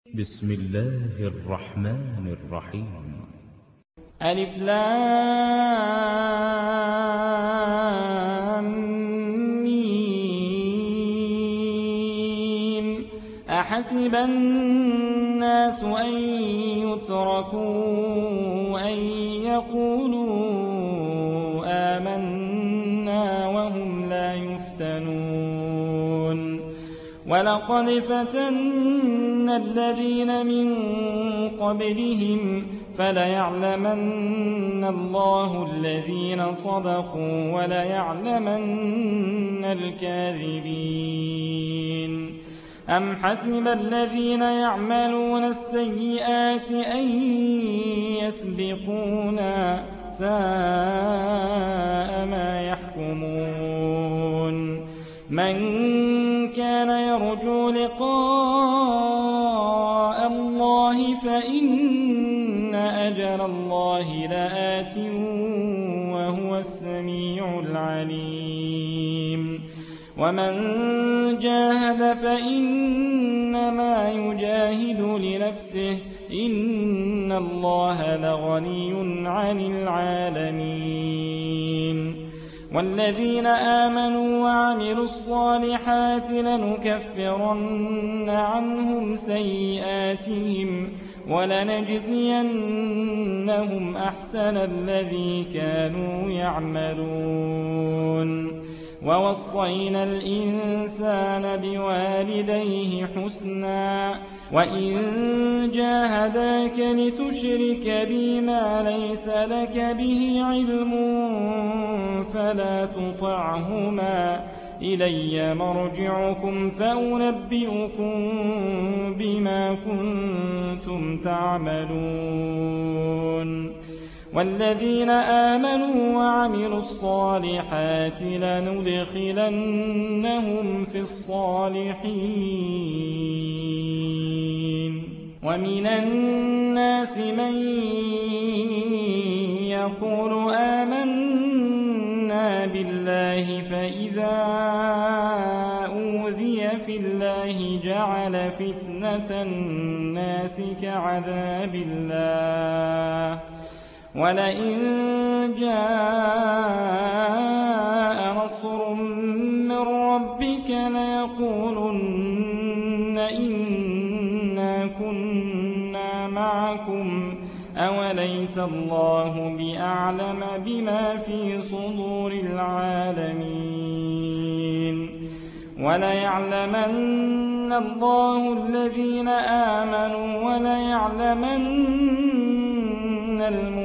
بسم الله الرحمن الرحيم. ألف لام ميم. أحسب الناس أن يتركوا أن يقولوا آمنا وهم لا يفتنون ولقد فتنا الذين من قبلهم فليعلمن الله الذين صدقوا وليعلمن الكاذبين. أم حسب الذين يعملون السيئات أن يسبقونا ساء ما يحكمون. من كان يرجو لقاء الله فإن أجل الله لآت وهو السميع العليم. ومن جاهد فإنما يجاهد لنفسه إن الله لغني عن العالمين. والذين آمنوا وعملوا الصالحات لنكفرن عنهم سيئاتهم ولنجزينهم أحسن الذي كانوا يعملون. ووصينا الإنسان بوالديه حسنا وإن جاهداك لتشرك بي ما ليس لك به علم فلا تطعهما إلي مرجعكم فأنبئكم بما كنتم تعملون. والذين آمنوا وعملوا الصالحات لندخلنهم في الصالحين. ومن الناس من يقول آمنا بالله فإذا أوذي في الله جعل فتنة الناس كعذاب الله ولئن جاء نصر من ربك ليقولن إنا كنا معكم أوليس الله بأعلم بما في صدور العالمين. وليعلمن الله الذين آمنوا وليعلمن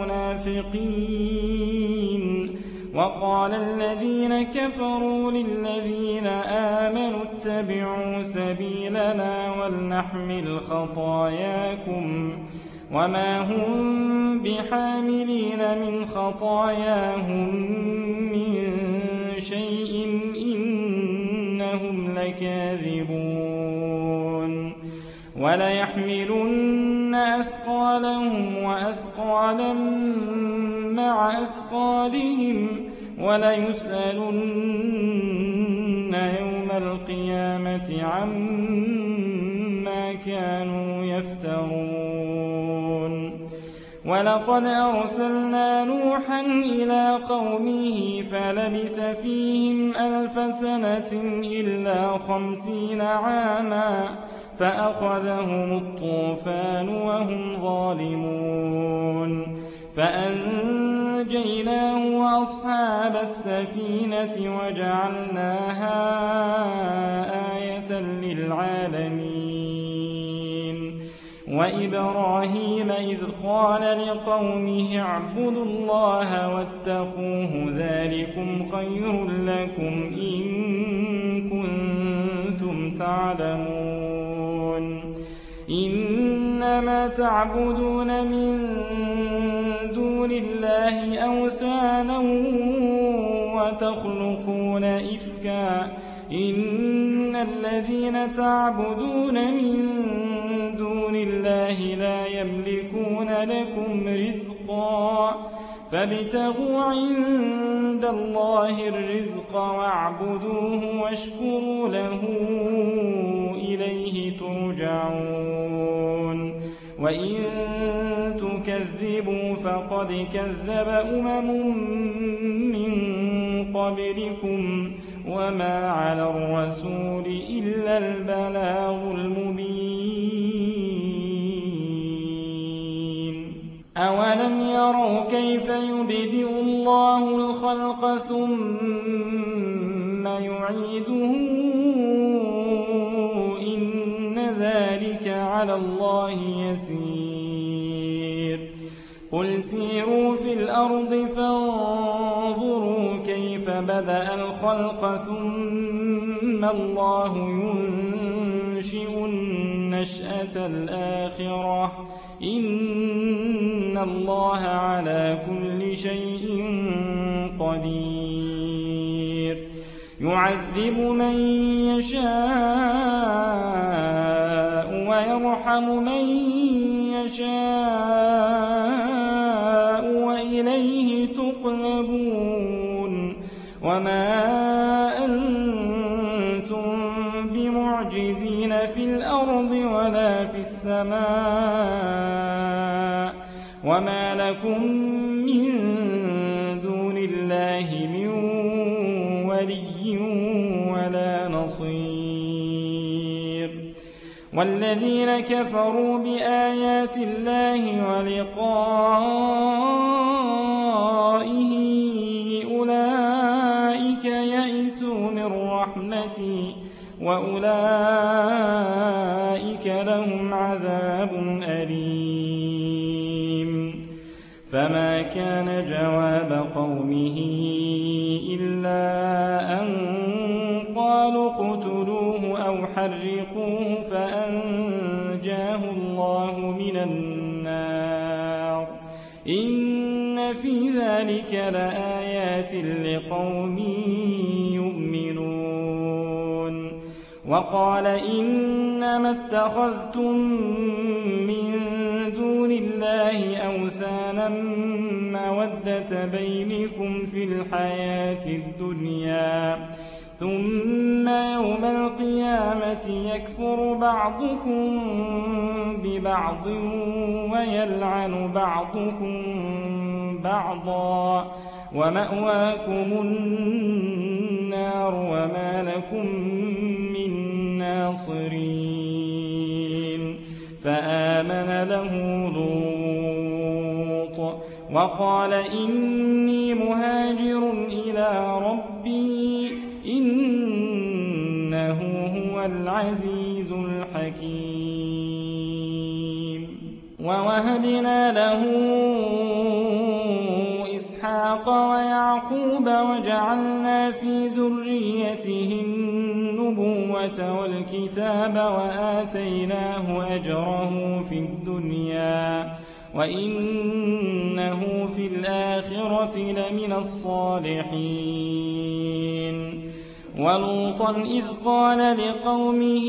المنافقين. وقال الذين كفروا للذين آمنوا اتبعوا سبيلنا ولنحمل خطاياكم وما هم بحاملين من خطاياهم من شيء إنهم لكاذبون. وليحملن أثقالهم وأثقالا مع أثقالهم وليسألن يوم القيامة عما كانوا يفترون. ولقد أرسلنا نوحا إلى قومه فلبث فيهم 1000 سنة إلا 50 عاما فأخذهم الطوفان وهم ظالمون فأنجيناه وأصحاب السفينة وجعلناها آية للعالمين. وإبراهيم إذ قال لقومه اعبدوا الله واتقوه ذلكم خير لكم إن كنتم تعلمون. إنما تعبدون من دون الله أوثانا وتخلقون إفكا إن الذين تعبدون من دون الله لا يملكون لكم رزقا فابتغوا عند الله الرزق واعبدوه واشكروا له إليه ترجعون وإن تكذبوا فقد كذب من قبلكم وما على الرسول إلا البلاغ المبين أولم يروا كيف يبدئ الله الخلق ثم يعيده إن ذلك على الله يسير قل سيروا في الأرض فانظروا كيف بدأ الخلق ثم الله ينشئ النشأة الآخرة إن الله على كل شيء قدير يعذب من يشاء ويرحم من يشاء وإليه تقلبون وما أنتم بمعجزين في الأرض ولا في السماء وما لكم من دون الله من ولي ولا نصير والذين كفروا بآيات الله ولقائه أولئك يئسوا من رحمتي وأولئك لهم عذاب أليم فما كان جواب قومه إلا أن قالوا اقتلوه أو حرقوه فأنجاه الله من النار إن في ذلك لآيات لقوم يؤمنون وقال إنما اتخذتم من دون الله أوثانا مودة بينكم في الحياة الدنيا ثم يوم القيامة يكفر بعضكم ببعض ويلعن بعضكم بعضا ومأواكم النار وما لكم من ناصرين فآمن له لوط وقال إني مهاجر إلى ربي إنه هو العزيز الحكيم ووهبنا له إسحاق ويعقوب وجعلنا في ذريته النبوة والكتاب وآتيناه أجره في الدنيا وإنه في الآخرة لمن الصالحين ولوطا إذ قال لقومه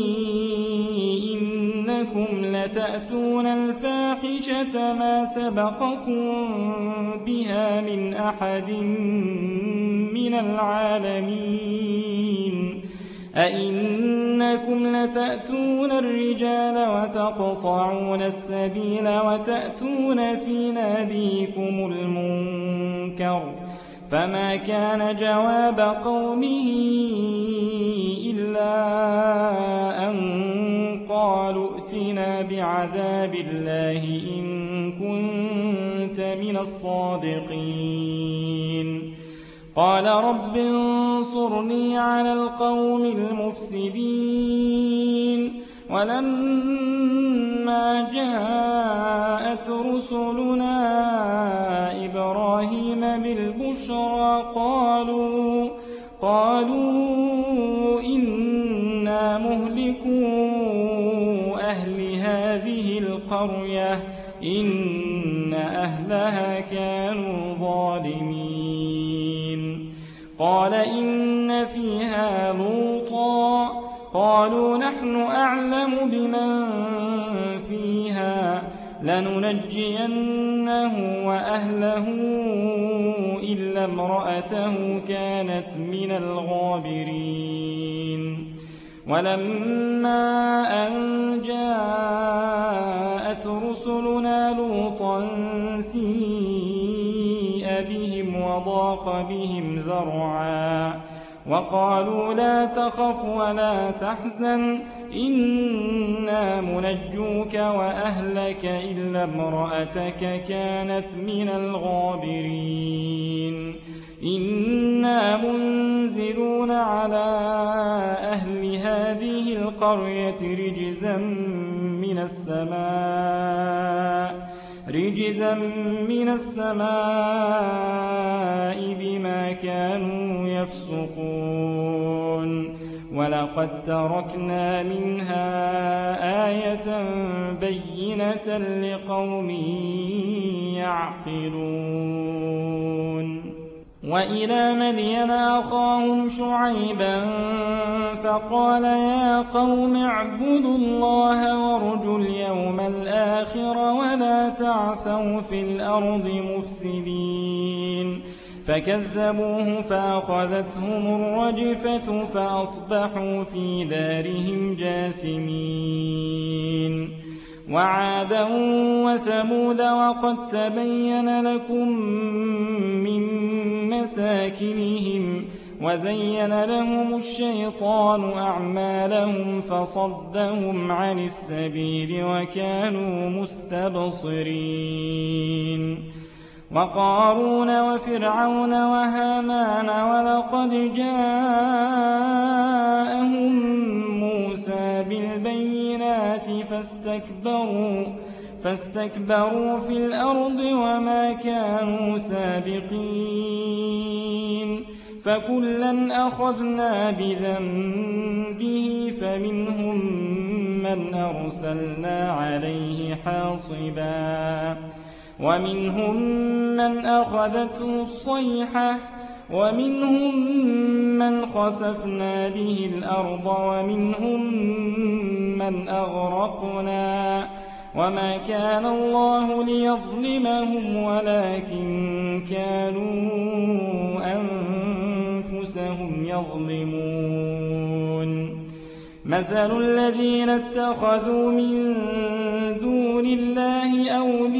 إنكم لتأتون الفاحشة ما سبقكم بها من أحد من العالمين أئنكم لتأتون الرجال وتقطعون السبيل وتأتون في ناديكم المنكر فما كان جواب قومه إلا أن قالوا ائتنا بعذاب الله إن كنت من الصادقين قال رب انصرني على القوم المفسدين ولما جاءت رسلنا إبراهيم بالبشرى قالوا إنا مهلكو أهل هذه القرية إن أهلها كانوا ظالمين قال إن فيها لوطا قالوا نحن أعلم بمن فيها لننجينه وأهله إلا امرأته كانت من الغابرين ولما أن جاءت سيء بهم وضاق بهم ذرعا وقالوا لا تخف ولا تحزن إنا منجوك وأهلك إلا امرأتك كانت من الغابرين إنا منزلون على أهل هذه القرية رجزا من السماء بما كانوا يفسقون ولقد تركنا منها آية بينة لقوم يعقلون وإلى مدين أخاهم شعيبا فقال يا قوم اعبدوا الله وارجوا اليوم الآخر ولا تعثوا في الأرض مفسدين فكذبوه فأخذتهم الرجفة فأصبحوا في دارهم جاثمين وعادا وثمود وقد تبين لكم من مساكنهم وزين لهم الشيطان أعمالهم فصدهم عن السبيل وكانوا مستبصرين وقارون وفرعون وهامان ولقد جاءهم موسى بالبينات فاستكبروا في الأرض وما كانوا سابقين فكلا أخذنا بذنبه فمنهم من أرسلنا عليه حاصبا ومنهم من أخذته الصيحة ومنهم من خسفنا به الأرض ومنهم من أغرقنا وما كان الله ليظلمهم ولكن كانوا أنفسهم يظلمون مثل الذين اتخذوا من دون الله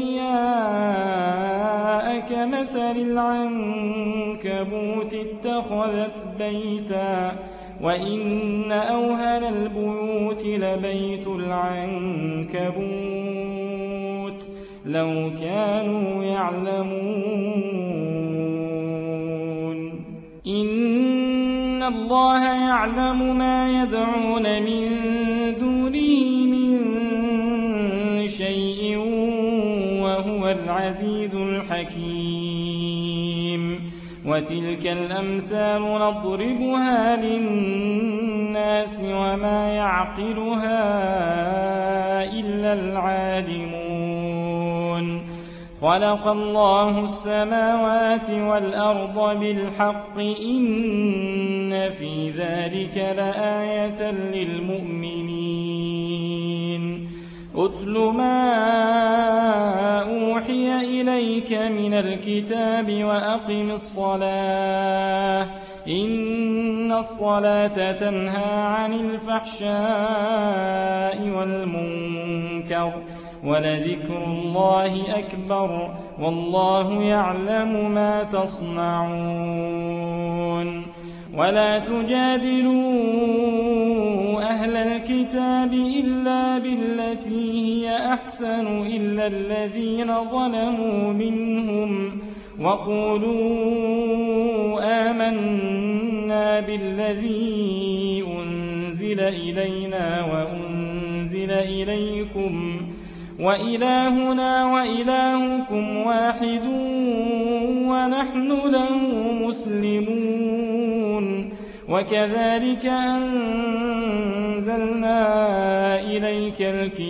أولياء كمثل العنكبوت اتخذت بيتا وإن أوهن البيوت لبيت العنكبوت لو كانوا يعلمون إن الله يعلم ما يدعون من دونه من شيء وهو العزيز الحكيم وتلك الأمثال نضربها للناس وما يعقلها إلا العالمون خلق الله السماوات والأرض بالحق إن في ذلك لآية للمؤمنين أتل ما أوحي إليك من الكتاب وأقم الصلاة إن الصلاة تنهى عن الفحشاء والمنكر ولذكر الله أكبر والله يعلم ما تصنعون ولا تجادلوا أهل الكتاب إلا بالتي هي أحسن إلا الذين ظلموا منهم وقولوا آمنا بالذي أنزل إلينا وأنزل إليكم وإلهنا وإلهكم واحد ونحن له مسلمون وكذلك أنزلنا إليك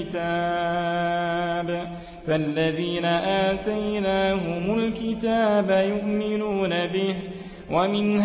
الكتاب فالذين آتيناهم الكتاب يؤمنون به ومن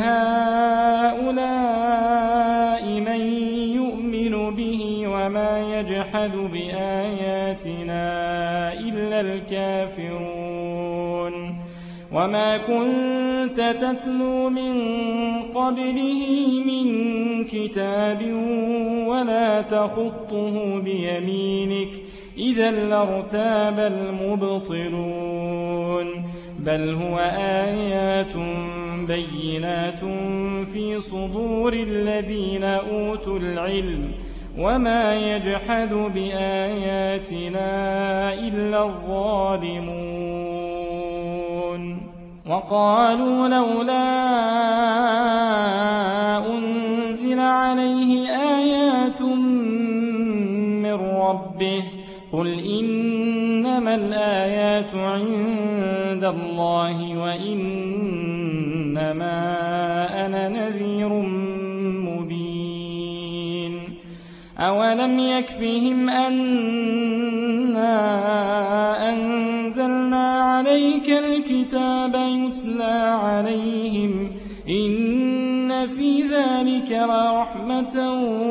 هؤلاء من يؤمن به وما يجحد بآياتنا إلا الكافرون وما كنت تتلو من قبله من كتاب ولا تخطه بيمينك إذا لارتاب المبطلون بل هو آيات بينات في صدور الذين أوتوا العلم وما يجحد بآياتنا إلا الظالمون وقالوا لولا أنزل عليه آيات من ربه قل إنما الآيات عند الله وإنما أنا نذير مبين أولم يكفهم أنا أنزلنا عليك الكتاب يتلى عليهم إن في ذلك لرحمة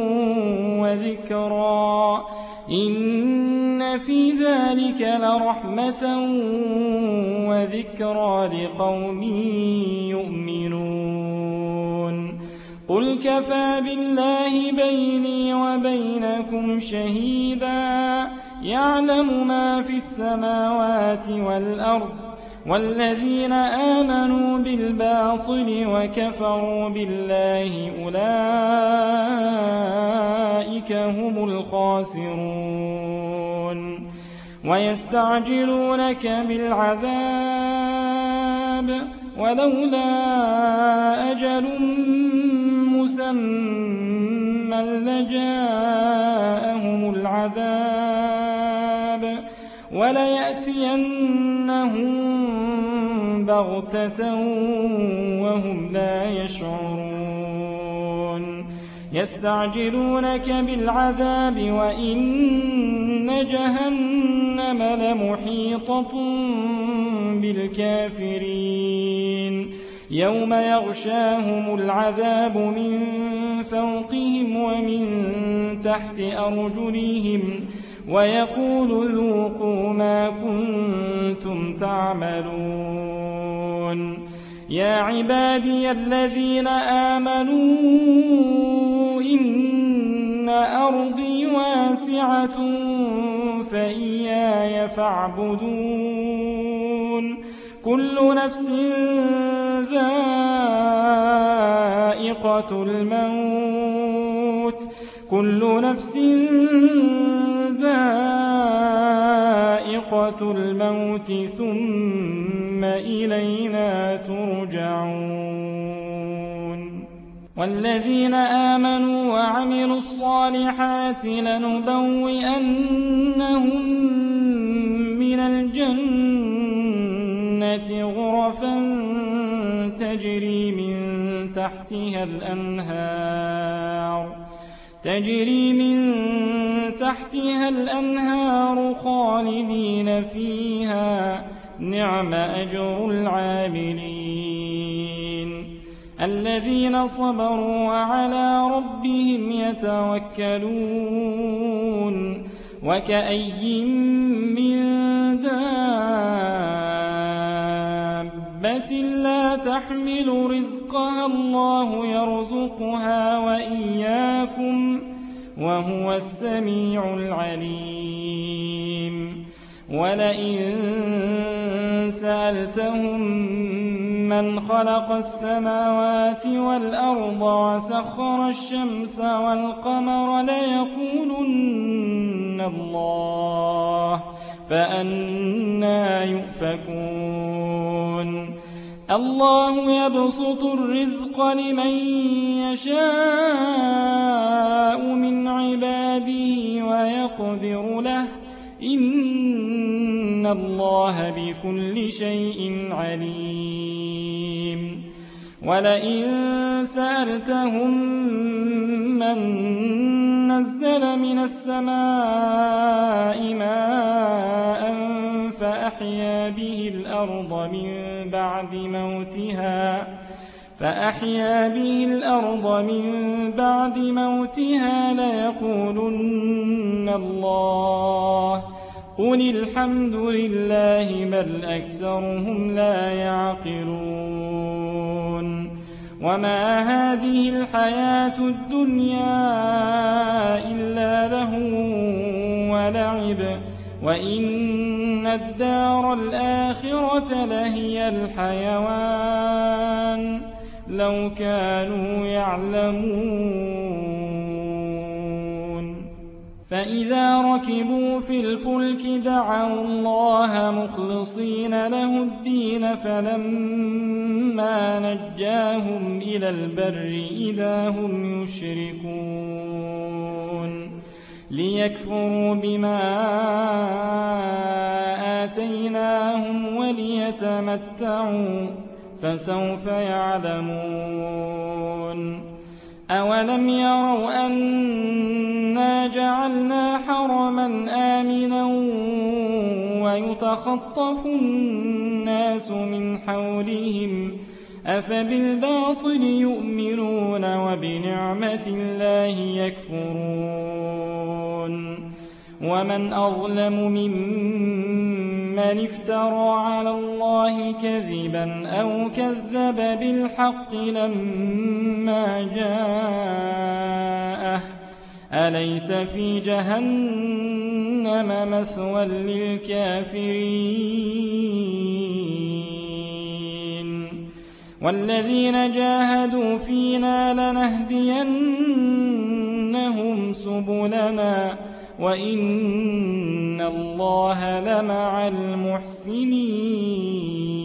وذكرى إن في ذلك لرحمة وذكرى لقوم يؤمنون قل كفى بالله بيني وبينكم شهيدا يعلم ما في السماوات والأرض والذين آمنوا بالباطل وكفروا بالله أولئك هم الخاسرون ويستعجلونك بالعذاب ولولا أجل مسمى لجاءهم العذاب وليأتينهم بغتة وهم لا يشعرون يستعجلونك بالعذاب وإن جهنم لمحيطة بالكافرين يوم يغشاهم العذاب من فوقهم ومن تحت أرجلهم ويقول ذوقوا ما كنتم تعملون يا عبادي الذين آمنوا إن أرضي واسعة فإياي فاعبدون كل نفس ذائقة الموت كل نفس ذائقة الموت ثم إلينا ترجعون والذين آمنوا وعملوا الصالحات لنبوئنهم من الجنة غرفا تجري من تحتها الأنهار خالدين فيها نعم أجر العاملين الذين صبروا وعلى ربهم يتوكلون وكأي من دابة لا تحمل رزقها الله يرزقها وإياكم وهو السميع العليم ولئن سألتهم من خلق السماوات والأرض وسخر الشمس والقمر ليقولن الله فأنى يؤفكون الله يبسط الرزق لمن يشاء من عباده ويقدر له إن الله بكل شيء عليم ولئن سألتهم من نزل من السماء ماء فأحيا به الأرض من بعد موتها ليقولن الله قل الحمد لله بل أكثرهم لا يعقلون وما هذه الحياة الدنيا إلا لهو ولعب وَإِنَّ الدَّارَ الْآخِرَةَ لَهِيَ الْحَيَوَانُ لَوْ كَانُوا يَعْلَمُونَ فَإِذَا رَكِبُوا فِي الْفُلْكِ دَعَوُا اللَّهَ مُخْلِصِينَ لَهُ الدِّينَ فَلَمَّا نَجَّاهُمْ إِلَى الْبَرِّ إِذَا هُمْ يُشْرِكُونَ لِيَكْفُرُوا بِمَا آتَيْنَاهُمْ وَلِيَتَمَتَّعُوا فَسَوْفَ يَعْلَمُونَ أَوَلَمْ يَرَوْا أَنَّا جَعَلْنَا حَرَمًا آمِنًا وَيُتَخَطَّفُ النَّاسُ مِنْ حَوْلِهِمْ أَفَبِالْبَاطِلِ يُؤْمِنُونَ وَبِنِعْمَةِ اللَّهِ يَكْفُرُونَ وَمَنْ أَظْلَمُ مِمَّنِ افْتَرَىٰ عَلَى اللَّهِ كَذِبًا أَوْ كَذَّبَ بِالْحَقِّ لَمَّا جَاءَهُ أَلَيْسَ فِي جَهَنَّمَ مَثْوًى لِّلْكَافِرِينَ وَالَّذِينَ جَاهَدُوا فِينَا لَنَهْدِيَنَّهُمْ سُبُلَنَا وَإِنَّ اللَّهَ لَمَعَ الْمُحْسِنِينَ